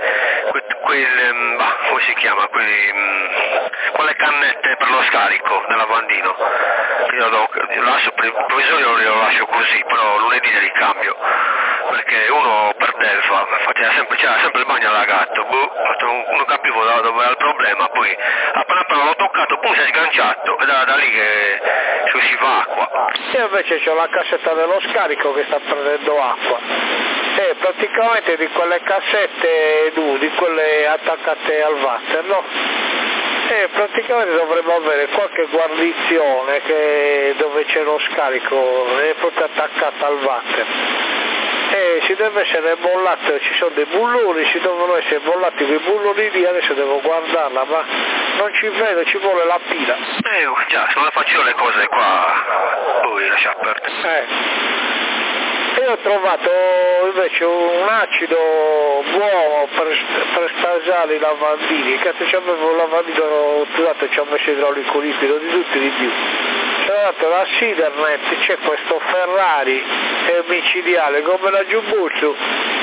S3: come si chiama, quelle cannette per lo scarico del lavandino. Io lo lascio per il provvisorio, lo lascio così, però lunedì li ricambio. Perché uno c'era sempre il bagno allagato, non capivo dove era il problema, poi appena l'ho toccato, poi si è sganciato, e da lì che si usciva acqua.
S1: Io invece ho la cassetta dello scarico che sta prendendo acqua, e praticamente di quelle cassette, di quelle attaccate al water, no? E praticamente dovremmo avere qualche guarnizione dove c'è lo scarico, è proprio attaccata al water. E si deve essere bollato, ci sono dei bulloni, si devono essere bollati quei bulloni lì, adesso devo guardarla, ma non ci vedo, ci vuole la pila.
S3: Già, se non faccio le cose qua, poi lascia perdere.
S1: Io ho trovato invece un acido buono per stasare i lavandini, che c'avevo un lavandino, scusate, ci ho messo idraulico liquido di tutti di più. Ho dato la Sidernet, c'è questo Ferrari micidiale come la Giubbuzzo,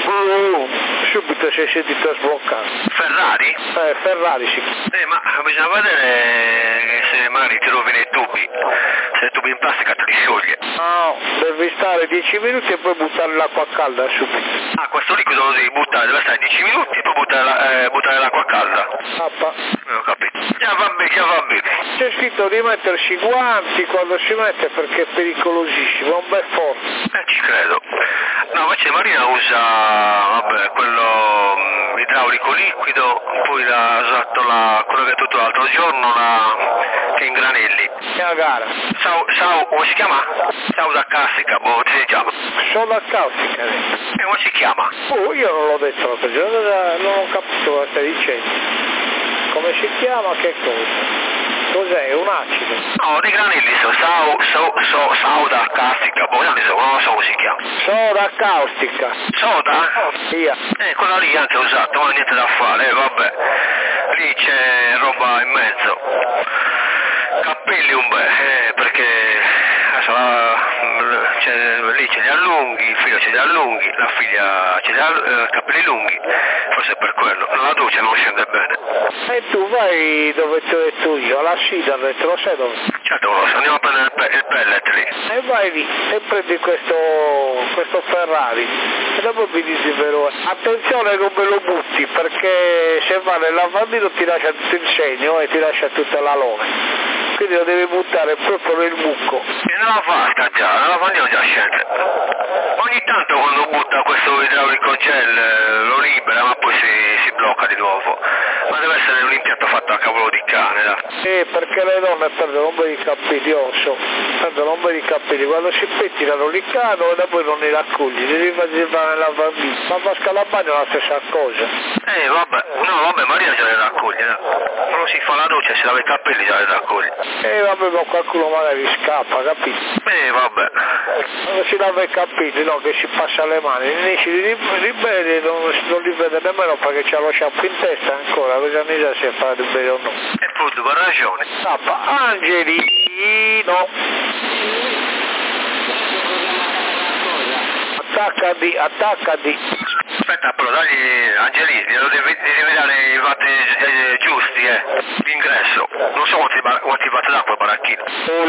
S1: subito si è sentito sbloccato.
S3: Ferrari?
S1: Ferrari sì.
S3: Ma bisogna vedere se magari ti rovini i tubi, se i tubi in plastica te li scioglie.
S1: No, devi stare 10 minuti e poi buttare l'acqua calda subito.
S3: Questo liquido lo devi buttare, deve stare 10 minuti e poi buttare l'acqua calda. Ho capito. Già va bene.
S1: C'è scritto di mettersi guanti quando si mette perché è pericolosissimo, è un bel forte.
S3: Ci credo. No, invece Marina usa, quello idraulico liquido, poi ha usato quello che è tutto l'altro giorno, che è in granelli.
S1: Che gara?
S3: Come si chiama? Sauda caustica, come si chiama?
S1: Soda caustica.
S3: Come si chiama?
S1: Io non l'ho detto l'altro giorno, non ho capito cosa stai dicendo. Come si chiama? Che cosa? Cos'è? Un acido?
S3: No, dei granelli sauda caustica, non so come si chiama.
S1: Soda caustica.
S3: Soda?
S1: Via.
S3: Quella lì anche usata, ma niente da fare, vabbè. Lì c'è roba in mezzo. Cappelli perché lì c'è gli allunghi, il figlio c'è gli allunghi, la figlia c'è gli capelli lunghi, forse per quello, la doccia non scende bene.
S1: E tu vai dove ti ho detto io, alla Sidernet, lo sai dove?
S3: Certo lo so, andiamo a prendere il pellet lì.
S1: E vai lì e prendi questo Ferrari e dopo mi dici vero. Attenzione come lo butti, perché se va nel lavandino ti lascia tutto il segno e ti lascia tutta la lona. Quindi lo devi buttare proprio nel buco.
S3: E nella vasca già, nella lavandino già scende. Ogni tanto quando butta questo idraulico gel lo libera, ma poi si blocca di nuovo. Ma deve essere un impianto fatto a cavolo di cane, dai.
S1: Perché le donne perdono un po' di capelli, perdono un po' di capelli, quando si pettinano li cadono e dopo non li raccogli, li rifare nel lavandino. Ma vasca da bagno è la stessa cosa.
S3: Vabbè, Maria ce le raccoglie, dai. Quando si fa la doccia, si lava i capelli, ce le raccoglie.
S1: Vabbè, ma qualcuno magari scappa, capito?
S3: Vabbè.
S1: Quando si lava i capelli, no, che si passa le mani, inizi liberi, non li vede nemmeno perché c'ha lo shampoo in testa ancora, cosa mi sa se fa di bene o no.
S3: E poi per ragione.
S1: Angelino! Attaccati!
S3: Aspetta, però dagli Angelini, lo devi dare i vatti giusti, l'ingresso. Non so quanti vatti d'acqua baracchino.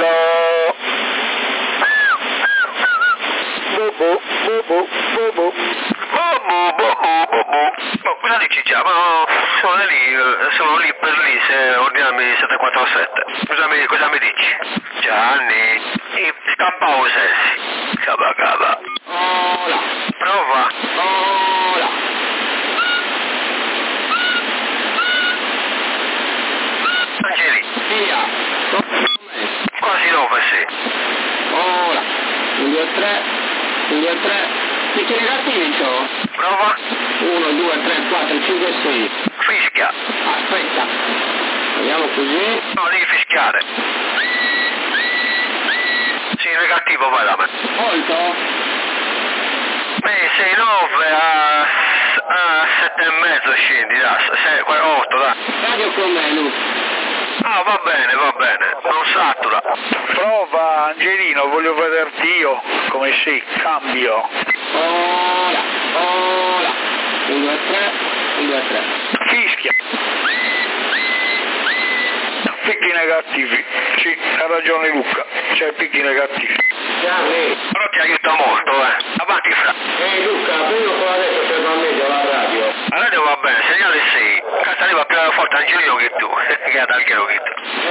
S3: Cosa dici già? Ma sono lì per lì se ordinami 747. Cosa mi dici? Gianni, scappa o sessi? Cava.
S2: Hola.
S3: Prova.
S2: Hola.
S3: Angeli.
S2: Via.
S3: Quasi 9, sì.
S2: Hola. 1, 2, 3. 1, 2, 3. Bicchiere d'artificio.
S3: Prova.
S2: 1, 2, 3, 4, 5, 6.
S3: Fischia.
S2: Aspetta. Andiamo così.
S3: No, devi fischiare. Sì, negativo, vai da me.
S2: Molto?
S3: 6, 9 a 7 e mezzo scendi, dai, 8, dai.
S2: Radio con me, Lu.
S3: Va bene. bene, non satura.
S1: Prova Angelino, voglio vederti io come sei, cambio.
S2: Ora, 1, 2, 3, 1, 2, 3.
S1: Fischia. Picchi negativi, sì, ha ragione Luca, c'è picchi negativi.
S2: Gianni,
S3: Però ti aiuta molto, Avanti, Fra.
S2: Luca, prima o poi adesso serve a meglio la radio.
S3: La radio va bene, segnale 6. Cazzo arriva più forte Angelino che tu, che ha tagliato che tu.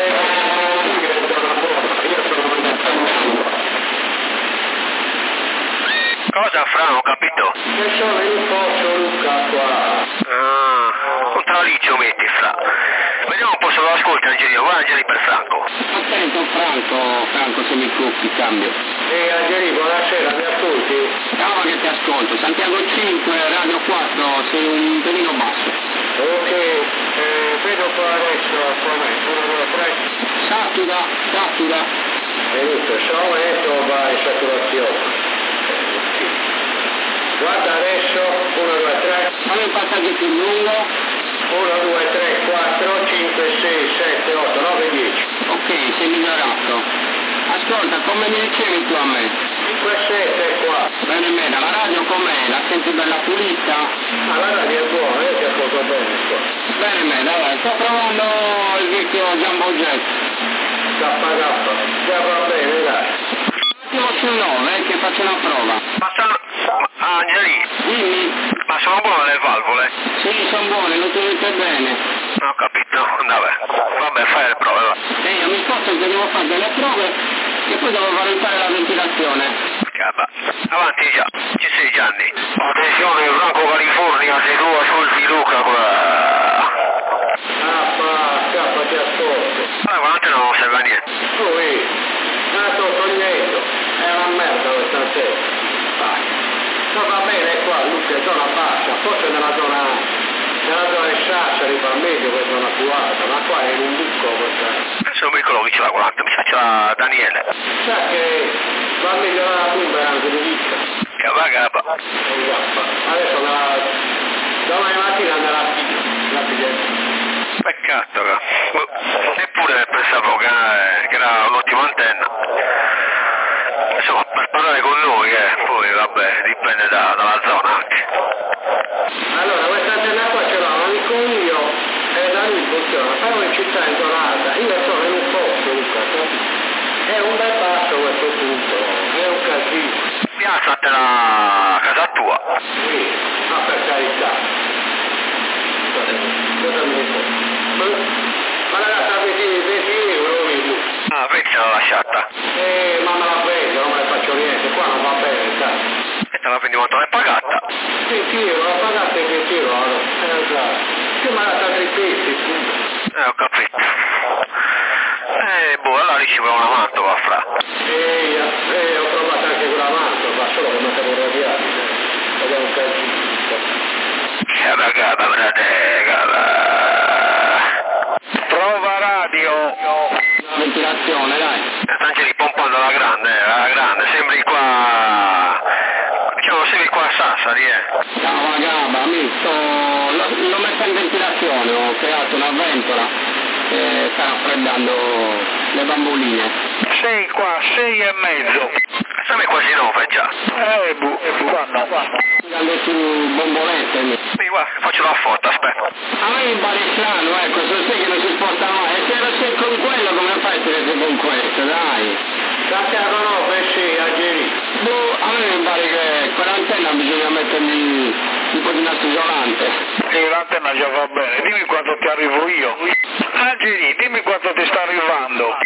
S3: Cosa, Fra, non ho capito?
S2: Che sono in posto Luca qua.
S3: Un traliccio metti, Fra. Vediamo un po' se lo ascolta Angelino, va Angeli per Franco.
S2: Attento Franco se mi coppi, cambio. Angeli, buonasera, mi ascolti? Ciao che ti ascolto, Santiago 5, Radio 4, sei un pelino basso. Ok, vedo qua adesso com'è, 1, 2, 3. Satura. Benissimo, aumento vai saturazione. Guarda adesso, 1, 2, 3. Fammi un passaggio più lungo. 1, 2, 3, 4, 5, 6, 7, 8, 9, 10. Ok, sei migliorato. Ascolta, come mi dicevi tu a me? 5, 7 qua. Bene, la radio com'è? La senti bella pulita? La radio è buona, io ti ascolto bene qua. Bene, dai, sto provando il vecchio Jumbo Jet. Già va bene, dai. Un attimo sul 9, che faccio una prova.
S3: Angeli,
S2: Dimmi.
S3: ma sono buone le valvole?
S2: Sì, sono buone, lo tenete bene.
S3: Non ho capito, vabbè, fai le prove, va.
S2: Io mi sposto che devo fare delle prove e poi devo valutare la ventilazione.
S3: Avanti già, ci sei Gianni. Attenzione, Franco California, sei tu, ascolti Luca qua.
S2: Scappa, ti ascolto.
S3: Allora, non serve a niente.
S2: Lui, sto togliendo, è una merda questa sera. Non va bene qua, Luca, è zona bassa, forse nella zona di Sassari va meglio questa zona più alta, ma qua è in un buco questa.
S3: Adesso non mi ricordo chi ce l'ha 40, mi sa ce l'ha Daniele.
S2: Sa che va a migliorare la tumba anche di vista.
S3: Gabba.
S2: Adesso domani mattina andrà a pigliare.
S3: Peccato, eppure pensavo che era un'ottima antenna. Insomma, per parlare con noi, poi vabbè, dipende dalla zona anche.
S2: Allora, questa antenna qua ce l'ho un amico mio e da lui funziona, però in città in zona alta, io sono in un posto, Luca, è un bel passo questo punto, è un casino.
S3: Piazzatela a casa tua.
S2: Sì, ma per carità. Cosa mi dico? Ma la lascia 20 euro, vedi?
S3: Ah, vedi se l'ha lasciata.
S2: Ma me la prendo, non me ne faccio niente, qua non va bene, sai.
S3: E te la vendi quanto l'hai pagata?
S2: 20 euro, ho pagato 20 euro. Esatto. Che mi ha dato altri pezzi, scusa.
S3: Ho capito. Allora ricevo una mantova, Fra.
S2: Ho provato anche quella mantova, solo che non sapevo radiare. Ed è un casino.
S3: Che ragazza,
S1: Prova radio.
S2: Ventilazione, dai.
S3: Angeli pompando la grande, sembri qua... Diciamo, sembri qua a Sassari,
S2: Ciao Gabba, amico, l'ho messa in ventilazione, ho creato una ventola che sta raffreddando le bamboline.
S1: Sei qua, 6,5.
S3: Siamo quasi 9 già.
S2: Andando su bombolette.
S3: Sì, guarda, faccio la foto, aspetta.
S2: A me in Barislano, ecco, se sai che non si sposta mai. E se ero secco con quello, come fai a essere con questo, dai? Santiago no, sì, Angeli. A me mi pare che quell'antenna bisogna mettergli un po' di nastro isolante.
S1: Sì, l'antenna già va bene. Dimmi quanto ti arrivo io. Angeli, dimmi quanto ti sta arrivando.